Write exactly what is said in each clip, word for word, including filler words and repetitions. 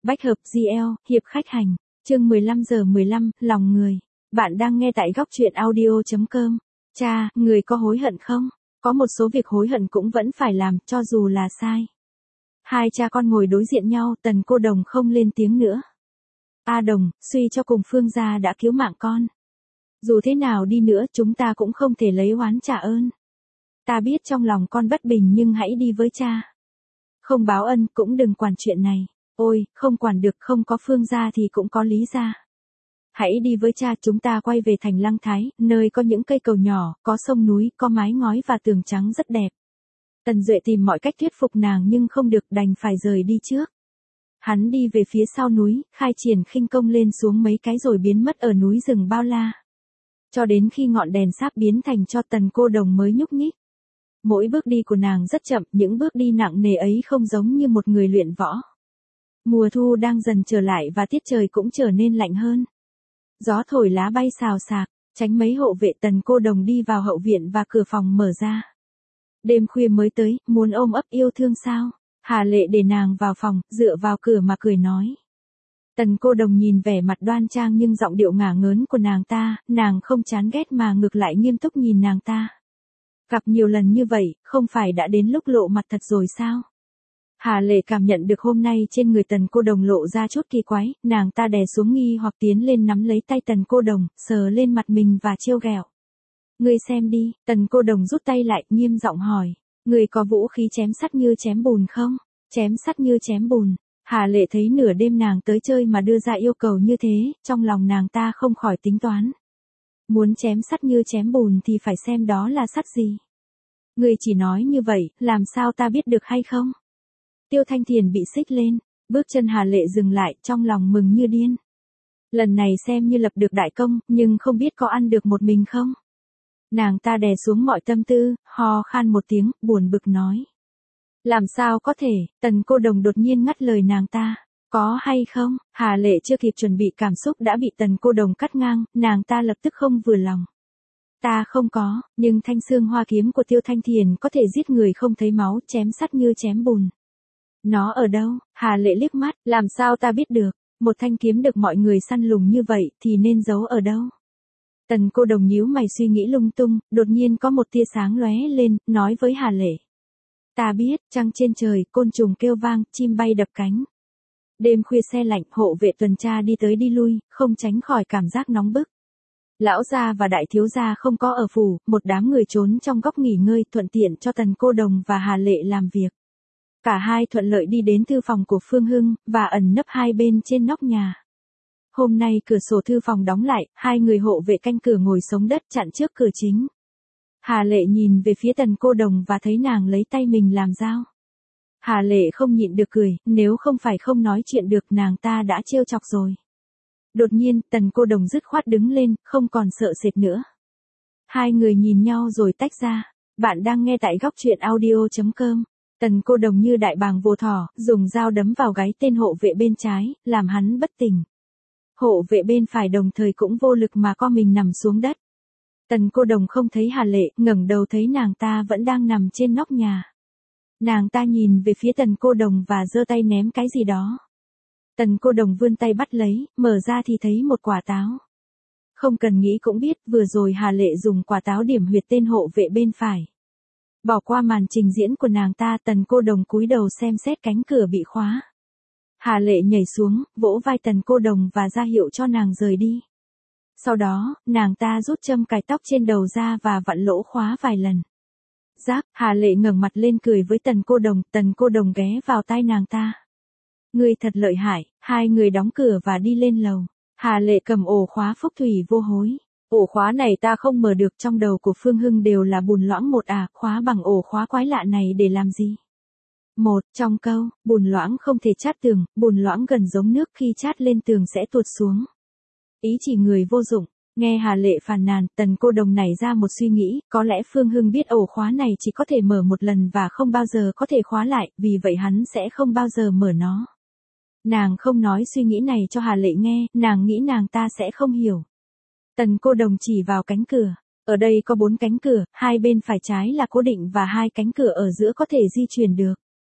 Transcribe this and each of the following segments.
Bách hợp giê lờ, hiệp khách hành, chương mười lăm giờ mười lăm, lòng người. Bạn đang nghe tại góc truyện audio chấm com. Cha, người có hối hận không? Có một số việc hối hận cũng vẫn phải làm, cho dù là sai. Hai cha con ngồi đối diện nhau, Tần Cô Đồng không lên tiếng nữa. A Đồng, suy cho cùng Phương gia đã cứu mạng con. Dù thế nào đi nữa chúng ta cũng không thể lấy oán trả ơn. Ta biết trong lòng con bất bình nhưng hãy đi với cha. Không báo ân cũng đừng quản chuyện này. Ôi, không quản được, không có Phương gia thì cũng có Lý gia. Hãy đi với cha, chúng ta quay về thành Lăng Thái, nơi có những cây cầu nhỏ, có sông núi, có mái ngói và tường trắng rất đẹp. Tần Duệ tìm mọi cách thuyết phục nàng nhưng không được, đành phải rời đi trước. Hắn đi về phía sau núi, khai triển khinh công lên xuống mấy cái rồi biến mất ở núi rừng bao la. Cho đến khi ngọn đèn sáp biến thành cho, Tần Cô Đồng mới nhúc nhích. Mỗi bước đi của nàng rất chậm, những bước đi nặng nề ấy không giống như một người luyện võ. Mùa thu đang dần trở lại và tiết trời cũng trở nên lạnh hơn. Gió thổi lá bay xào xạc, tránh mấy hộ vệ, Tần Cô Đồng đi vào hậu viện và cửa phòng mở ra. Đêm khuya mới tới, muốn ôm ấp yêu thương sao? Hà Lệ để nàng vào phòng, dựa vào cửa mà cười nói. Tần Cô Đồng nhìn vẻ mặt đoan trang nhưng giọng điệu ngả ngớn của nàng ta, nàng không chán ghét mà ngược lại nghiêm túc nhìn nàng ta. Gặp nhiều lần như vậy, không phải đã đến lúc lộ mặt thật rồi sao? Hà Lệ cảm nhận được hôm nay trên người Tần Cô Đồng lộ ra chút kỳ quái, nàng ta đè xuống nghi hoặc tiến lên nắm lấy tay Tần Cô Đồng, sờ lên mặt mình và trêu ghẹo. Ngươi xem đi, Tần Cô Đồng rút tay lại, nghiêm giọng hỏi. Ngươi có vũ khí chém sắt như chém bùn không? Chém sắt như chém bùn. Hà Lệ thấy nửa đêm nàng tới chơi mà đưa ra yêu cầu như thế, trong lòng nàng ta không khỏi tính toán. Muốn chém sắt như chém bùn thì phải xem đó là sắt gì. Ngươi chỉ nói như vậy, làm sao ta biết được hay không? Tiêu Thanh Thiền bị xích lên, bước chân Hà Lệ dừng lại, trong lòng mừng như điên. Lần này xem như lập được đại công, nhưng không biết có ăn được một mình không? Nàng ta đè xuống mọi tâm tư, ho khan một tiếng, buồn bực nói. Làm sao có thể? Tần Cô Đồng đột nhiên ngắt lời nàng ta. Có hay không? Hà Lệ chưa kịp chuẩn bị cảm xúc đã bị Tần Cô Đồng cắt ngang, nàng ta lập tức không vừa lòng. Ta không có, nhưng thanh xương hoa kiếm của Tiêu Thanh Thiền có thể giết người không thấy máu, chém sắt như chém bùn. Nó ở đâu? Hà Lệ liếc mắt, làm sao ta biết được? Một thanh kiếm được mọi người săn lùng như vậy thì nên giấu ở đâu? Tần Cô Đồng nhíu mày suy nghĩ lung tung, đột nhiên có một tia sáng lóe lên, nói với Hà Lệ. Ta biết, trăng trên trời, côn trùng kêu vang, chim bay đập cánh. Đêm khuya se lạnh, hộ vệ tuần tra đi tới đi lui, không tránh khỏi cảm giác nóng bức. Lão gia và đại thiếu gia không có ở phủ, một đám người trốn trong góc nghỉ ngơi, thuận tiện cho Tần Cô Đồng và Hà Lệ làm việc. Cả hai thuận lợi đi đến thư phòng của Phương Hưng, và ẩn nấp hai bên trên nóc nhà. Hôm nay cửa sổ thư phòng đóng lại, hai người hộ vệ canh cửa ngồi sống đất chặn trước cửa chính. Hà Lệ nhìn về phía Tần Cô Đồng và thấy nàng lấy tay mình làm dao. Hà Lệ không nhịn được cười, nếu không phải không nói chuyện được nàng ta đã trêu chọc rồi. Đột nhiên, Tần Cô Đồng dứt khoát đứng lên, không còn sợ sệt nữa. Hai người nhìn nhau rồi tách ra. Bạn đang nghe tại góc truyện audio chấm com. Tần Cô Đồng như đại bàng vô thỏ, dùng dao đấm vào gáy tên hộ vệ bên trái, làm hắn bất tỉnh. Hộ vệ bên phải đồng thời cũng vô lực mà co mình nằm xuống đất. Tần Cô Đồng không thấy Hà Lệ, ngẩng đầu thấy nàng ta vẫn đang nằm trên nóc nhà. Nàng ta nhìn về phía Tần Cô Đồng và giơ tay ném cái gì đó. Tần Cô Đồng vươn tay bắt lấy, mở ra thì thấy một quả táo. Không cần nghĩ cũng biết, vừa rồi Hà Lệ dùng quả táo điểm huyệt tên hộ vệ bên phải. Bỏ qua màn trình diễn của nàng ta, Tần Cô Đồng cúi đầu xem xét cánh cửa bị khóa. Hà Lệ nhảy xuống, vỗ vai Tần Cô Đồng và ra hiệu cho nàng rời đi. Sau đó, nàng ta rút châm cài tóc trên đầu ra và vặn lỗ khóa vài lần. Rác, Hà Lệ ngẩng mặt lên cười với Tần Cô Đồng, Tần Cô Đồng ghé vào tai nàng ta. Ngươi thật lợi hại, hai người đóng cửa và đi lên lầu. Hà Lệ cầm ổ khóa phúc thủy vô hối. Ổ khóa này ta không mở được, trong đầu của Phương Hưng đều là bùn loãng một à, khóa bằng ổ khóa quái lạ này để làm gì? Một, trong câu, bùn loãng không thể chát tường, bùn loãng gần giống nước khi chát lên tường sẽ tuột xuống. Ý chỉ người vô dụng. Nghe Hà Lệ phàn nàn, Tần Cô Đồng nảy ra một suy nghĩ, có lẽ Phương Hưng biết ổ khóa này chỉ có thể mở một lần và không bao giờ có thể khóa lại, vì vậy hắn sẽ không bao giờ mở nó. Nàng không nói suy nghĩ này cho Hà Lệ nghe, nàng nghĩ nàng ta sẽ không hiểu. Tần Cô Đồng chỉ vào cánh cửa. Ở đây có bốn cánh cửa, hai bên phải trái là cố định và hai cánh cửa ở giữa có thể di chuyển được.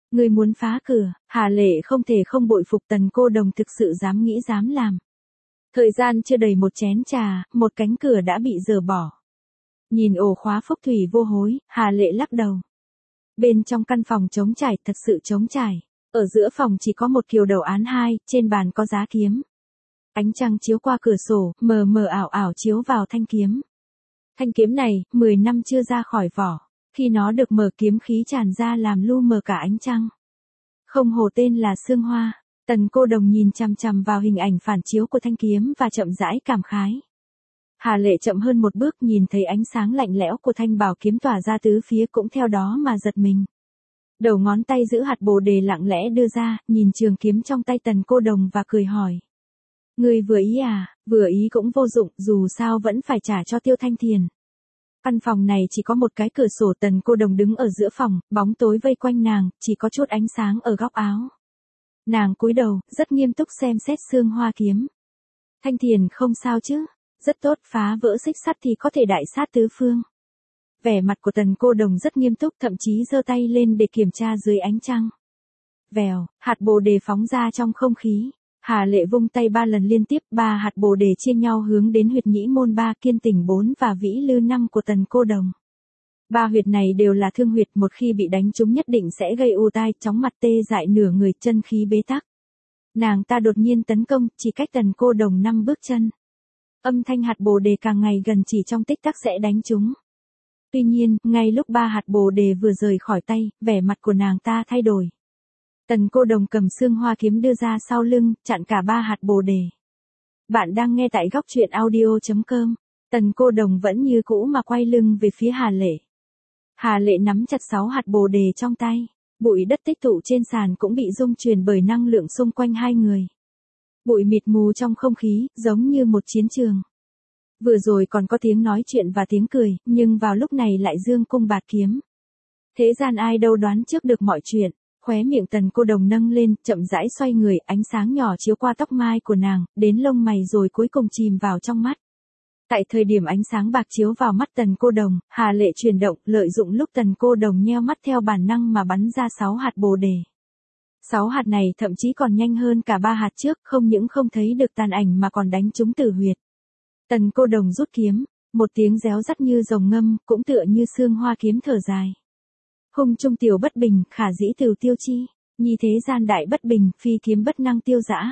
Ngươi muốn phá cửa, Hà Lệ không thể không bội phục Tần cô đồng thực sự dám nghĩ dám làm. Thời gian chưa đầy một chén trà, một cánh cửa đã bị dỡ bỏ. Nhìn ổ khóa phúc thủy vô hối, Hà Lệ lắc đầu. Bên trong căn phòng trống trải, thật sự trống trải. Ở giữa phòng chỉ có một kiều đầu án hai, trên bàn có giá kiếm. Ánh trăng chiếu qua cửa sổ, mờ mờ ảo ảo chiếu vào thanh kiếm. Thanh kiếm này, mười năm chưa ra khỏi vỏ. Khi nó được mở kiếm khí tràn ra làm lu mờ cả ánh trăng. Không hồ tên là Sương Hoa. Tần cô đồng nhìn chằm chằm vào hình ảnh phản chiếu của thanh kiếm và chậm rãi cảm khái. Hà Lệ chậm hơn một bước nhìn thấy ánh sáng lạnh lẽo của thanh bảo kiếm tỏa ra tứ phía cũng theo đó mà giật mình. Đầu ngón tay giữ hạt bồ đề lặng lẽ đưa ra, nhìn trường kiếm trong tay tần cô đồng và cười hỏi. Ngươi vừa ý à, vừa ý cũng vô dụng, dù sao vẫn phải trả cho Tiêu Thanh Thiền. Căn phòng này chỉ có một cái cửa sổ, tần cô đồng đứng ở giữa phòng, bóng tối vây quanh nàng, chỉ có chút ánh sáng ở góc áo. Nàng cúi đầu, rất nghiêm túc xem xét Sương Hoa kiếm. Thanh Thiền không sao chứ, rất tốt, phá vỡ xích sắt thì có thể đại sát tứ phương. Vẻ mặt của tần cô đồng rất nghiêm túc, thậm chí giơ tay lên để kiểm tra dưới ánh trăng. Vèo, hạt bồ đề phóng ra trong không khí. Hà Lệ vung tay ba lần liên tiếp, ba hạt bồ đề chia nhau hướng đến huyệt nhĩ môn ba, kiên tỉnh bốn và vĩ lư năm của tần cô đồng. Ba huyệt này đều là thương huyệt, một khi bị đánh trúng nhất định sẽ gây ù tai, chóng mặt, tê dại nửa người, chân khí bế tắc. Nàng ta đột nhiên tấn công, chỉ cách tần cô đồng năm bước chân. Âm thanh hạt bồ đề càng ngày gần, chỉ trong tích tắc sẽ đánh trúng. Tuy nhiên, ngay lúc ba hạt bồ đề vừa rời khỏi tay, vẻ mặt của nàng ta thay đổi. Tần cô đồng cầm Sương Hoa kiếm đưa ra sau lưng, chặn cả ba hạt bồ đề. Bạn đang nghe tại góc truyện audio chấm com. Tần cô đồng vẫn như cũ mà quay lưng về phía Hà Lệ. Hà Lệ nắm chặt sáu hạt bồ đề trong tay. Bụi đất tích tụ trên sàn cũng bị rung chuyển bởi năng lượng xung quanh hai người. Bụi mịt mù trong không khí, giống như một chiến trường. Vừa rồi còn có tiếng nói chuyện và tiếng cười, nhưng vào lúc này lại dương cung bạt kiếm. Thế gian ai đâu đoán trước được mọi chuyện. Khóe miệng tần cô đồng nâng lên, chậm rãi xoay người, ánh sáng nhỏ chiếu qua tóc mai của nàng, đến lông mày rồi cuối cùng chìm vào trong mắt. Tại thời điểm ánh sáng bạc chiếu vào mắt tần cô đồng, Hà Lệ chuyển động, lợi dụng lúc tần cô đồng nheo mắt theo bản năng mà bắn ra sáu hạt bồ đề. Sáu hạt này thậm chí còn nhanh hơn cả ba hạt trước, không những không thấy được tàn ảnh mà còn đánh trúng tử huyệt. Tần cô đồng rút kiếm, một tiếng réo rắt như rồng ngâm, cũng tựa như Sương Hoa kiếm thở dài. Hung trung tiểu bất bình, khả dĩ từ tiêu chi, nhi thế gian đại bất bình, phi kiếm bất năng tiêu dã.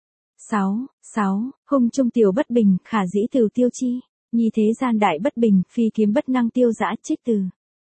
sáu, sáu, hung trung tiểu bất bình, khả dĩ từ tiêu chi, nhi thế gian đại bất bình, phi kiếm bất năng tiêu dã. Trích từ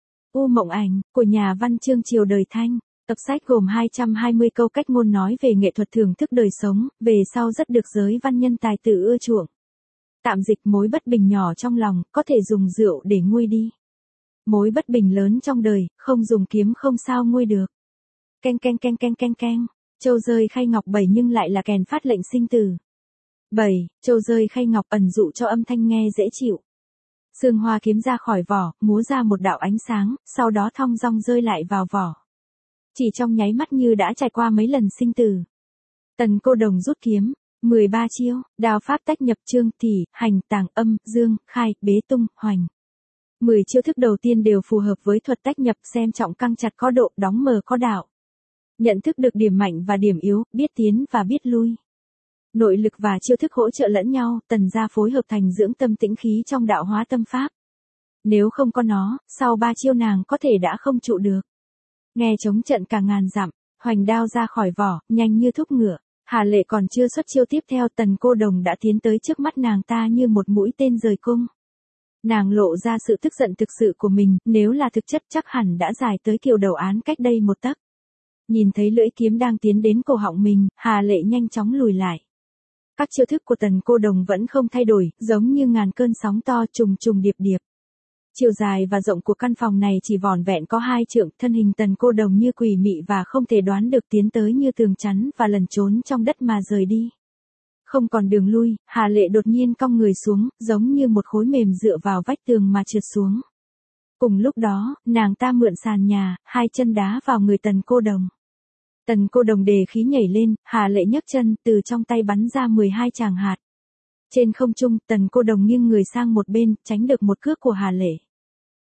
U Mộng Ảnh, của nhà văn Chương Triều Đời Thanh. Tập sách gồm hai trăm hai mươi câu cách ngôn nói về nghệ thuật thưởng thức đời sống, về sau rất được giới văn nhân tài tử ưa chuộng. Tạm dịch: mối bất bình nhỏ trong lòng, có thể dùng rượu để nguôi đi. Mối bất bình lớn trong đời, không dùng kiếm không sao nguôi được. Keng keng keng keng keng keng, châu rơi khay ngọc bảy nhưng lại là kèn phát lệnh sinh tử. bảy, châu rơi khay ngọc ẩn dụ cho âm thanh nghe dễ chịu. Sương Hoa kiếm ra khỏi vỏ, múa ra một đạo ánh sáng, sau đó thong dong rơi lại vào vỏ. Chỉ trong nháy mắt như đã trải qua mấy lần sinh tử. Tần cô đồng rút kiếm, mười ba chiêu, đao pháp tách nhập trương, thị, hành, tàng, âm, dương, khai, bế tung, hoành. mười chiêu thức đầu tiên đều phù hợp với thuật tách nhập, xem trọng căng chặt có độ, đóng mờ có đạo. Nhận thức được điểm mạnh và điểm yếu, biết tiến và biết lui. Nội lực và chiêu thức hỗ trợ lẫn nhau, tần gia phối hợp thành dưỡng tâm tĩnh khí trong đạo hóa tâm pháp. Nếu không có nó, sau ba chiêu nàng có thể đã không trụ được. Nghe chống trận cả ngàn dặm, hoành đao ra khỏi vỏ, nhanh như thúc ngựa. Hà Lệ còn chưa xuất chiêu tiếp theo, tần cô đồng đã tiến tới trước mắt nàng ta như một mũi tên rời cung. Nàng lộ ra sự tức giận thực sự của mình, nếu là thực chất chắc hẳn đã dài tới kiều đầu án cách đây một tấc. Nhìn thấy lưỡi kiếm đang tiến đến cổ họng mình, Hà Lệ nhanh chóng lùi lại. Các chiêu thức của tần cô đồng vẫn không thay đổi, giống như ngàn cơn sóng to trùng trùng điệp điệp. Chiều dài và rộng của căn phòng này chỉ vỏn vẹn có hai trượng, thân hình tần cô đồng như quỷ mị và không thể đoán được tiến tới như tường chắn và lẩn trốn trong đất mà rời đi. Không còn đường lui, Hà Lệ đột nhiên cong người xuống, giống như một khối mềm dựa vào vách tường mà trượt xuống. Cùng lúc đó, nàng ta mượn sàn nhà, hai chân đá vào người tần cô đồng. Tần cô đồng đề khí nhảy lên, Hà Lệ nhấc chân, từ trong tay bắn ra mười hai tràng hạt. Trên không trung, tần cô đồng nghiêng người sang một bên, tránh được một cước của Hà Lệ.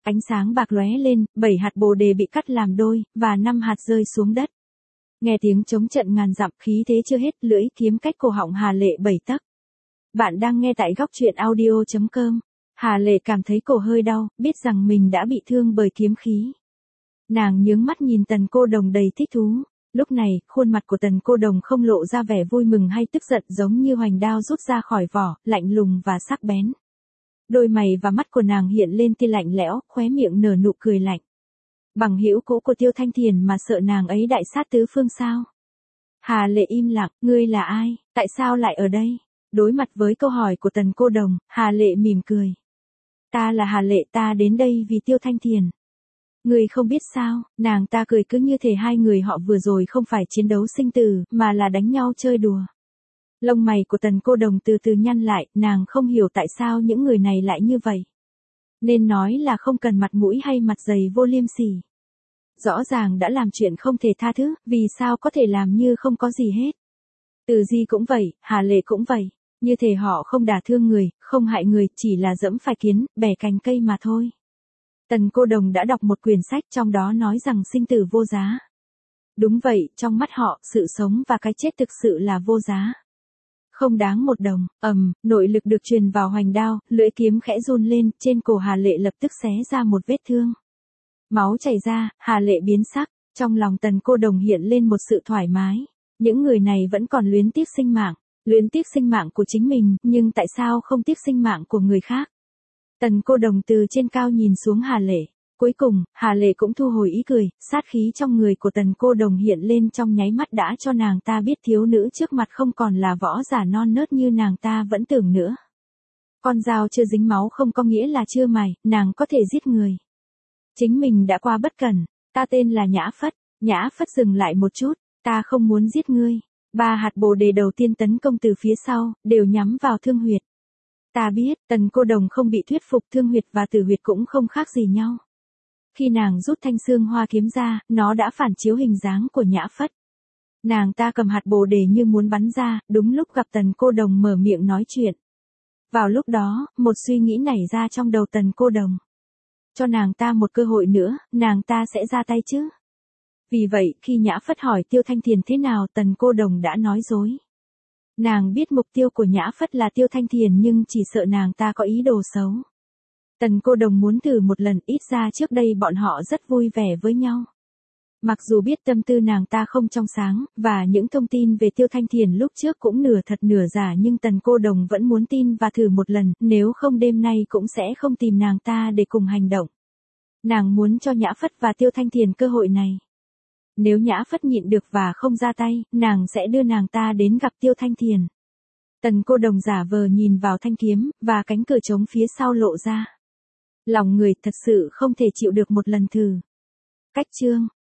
Ánh sáng bạc lóe lên, bảy hạt bồ đề bị cắt làm đôi, và năm hạt rơi xuống đất. Nghe tiếng trống trận ngàn dặm, khí thế chưa hết, lưỡi kiếm cách cổ họng Hà Lệ bảy tấc. Bạn đang nghe tại góc truyện audio chấm com. Hà Lệ cảm thấy cổ hơi đau, biết rằng mình đã bị thương bởi kiếm khí. Nàng nhướng mắt nhìn Tần Cô Đồng đầy thích thú. Lúc này, khuôn mặt của Tần Cô Đồng không lộ ra vẻ vui mừng hay tức giận, giống như hoành đao rút ra khỏi vỏ, lạnh lùng và sắc bén. Đôi mày và mắt của nàng hiện lên tia lạnh lẽo, khóe miệng nở nụ cười lạnh. Bằng hữu cũ của Tiêu Thanh Thiền mà sợ nàng ấy đại sát tứ phương sao? Hà Lệ im lặng, ngươi là ai, tại sao lại ở đây? Đối mặt với câu hỏi của Tần Cô Đồng, Hà Lệ mỉm cười. Ta là Hà Lệ, ta đến đây vì Tiêu Thanh Thiền. Ngươi không biết sao, nàng ta cười cứ như thể hai người họ vừa rồi không phải chiến đấu sinh tử, mà là đánh nhau chơi đùa. Lông mày của Tần Cô Đồng từ từ nhăn lại, nàng không hiểu tại sao những người này lại như vậy. Nên nói là không cần mặt mũi hay mặt dày vô liêm sỉ. Rõ ràng đã làm chuyện không thể tha thứ, vì sao có thể làm như không có gì hết. Từ Di cũng vậy, Hà Lệ cũng vậy. Như thể họ không đả thương người, không hại người, chỉ là dẫm phải kiến, bẻ cành cây mà thôi. Tần Cô Đồng đã đọc một quyển sách trong đó nói rằng sinh tử vô giá. Đúng vậy, trong mắt họ, sự sống và cái chết thực sự là vô giá. Không đáng một đồng, ầm, nội lực được truyền vào hoành đao, lưỡi kiếm khẽ run lên, trên cổ Hà Lệ lập tức xé ra một vết thương. Máu chảy ra, Hà Lệ biến sắc, trong lòng Tần Cô Đồng hiện lên một sự thoải mái. Những người này vẫn còn luyến tiếc sinh mạng, luyến tiếc sinh mạng của chính mình, nhưng tại sao không tiếc sinh mạng của người khác? Tần Cô Đồng từ trên cao nhìn xuống Hà Lệ. Cuối cùng, Hà Lệ cũng thu hồi ý cười, sát khí trong người của Tần Cô Đồng hiện lên trong nháy mắt đã cho nàng ta biết thiếu nữ trước mặt không còn là võ giả non nớt như nàng ta vẫn tưởng nữa. Con dao chưa dính máu không có nghĩa là chưa mài, nàng có thể giết người. Chính mình đã qua bất cẩn, ta tên là Nhã Phất. Nhã Phất dừng lại một chút, ta không muốn giết ngươi. Ba hạt bồ đề đầu tiên tấn công từ phía sau, đều nhắm vào thương huyệt. Ta biết, Tần Cô Đồng không bị thuyết phục, thương huyệt và tử huyệt cũng không khác gì nhau. Khi nàng rút thanh xương hoa kiếm ra, nó đã phản chiếu hình dáng của Nhã Phất. Nàng ta cầm hạt bồ đề như muốn bắn ra, đúng lúc gặp Tần Cô Đồng mở miệng nói chuyện. Vào lúc đó, một suy nghĩ nảy ra trong đầu Tần Cô Đồng. Cho nàng ta một cơ hội nữa, nàng ta sẽ ra tay chứ. Vì vậy, khi Nhã Phất hỏi Tiêu Thanh Thiền thế nào, Tần Cô Đồng đã nói dối. Nàng biết mục tiêu của Nhã Phất là Tiêu Thanh Thiền nhưng chỉ sợ nàng ta có ý đồ xấu. Tần Cô Đồng muốn thử một lần, ít ra trước đây bọn họ rất vui vẻ với nhau. Mặc dù biết tâm tư nàng ta không trong sáng, và những thông tin về Tiêu Thanh Thiền lúc trước cũng nửa thật nửa giả, nhưng Tần Cô Đồng vẫn muốn tin và thử một lần, nếu không đêm nay cũng sẽ không tìm nàng ta để cùng hành động. Nàng muốn cho Nhã Phất và Tiêu Thanh Thiền cơ hội này. Nếu Nhã Phất nhịn được và không ra tay, nàng sẽ đưa nàng ta đến gặp Tiêu Thanh Thiền. Tần Cô Đồng giả vờ nhìn vào thanh kiếm, và cánh cửa trống phía sau lộ ra. Lòng người thật sự không thể chịu được một lần thử. Cách chương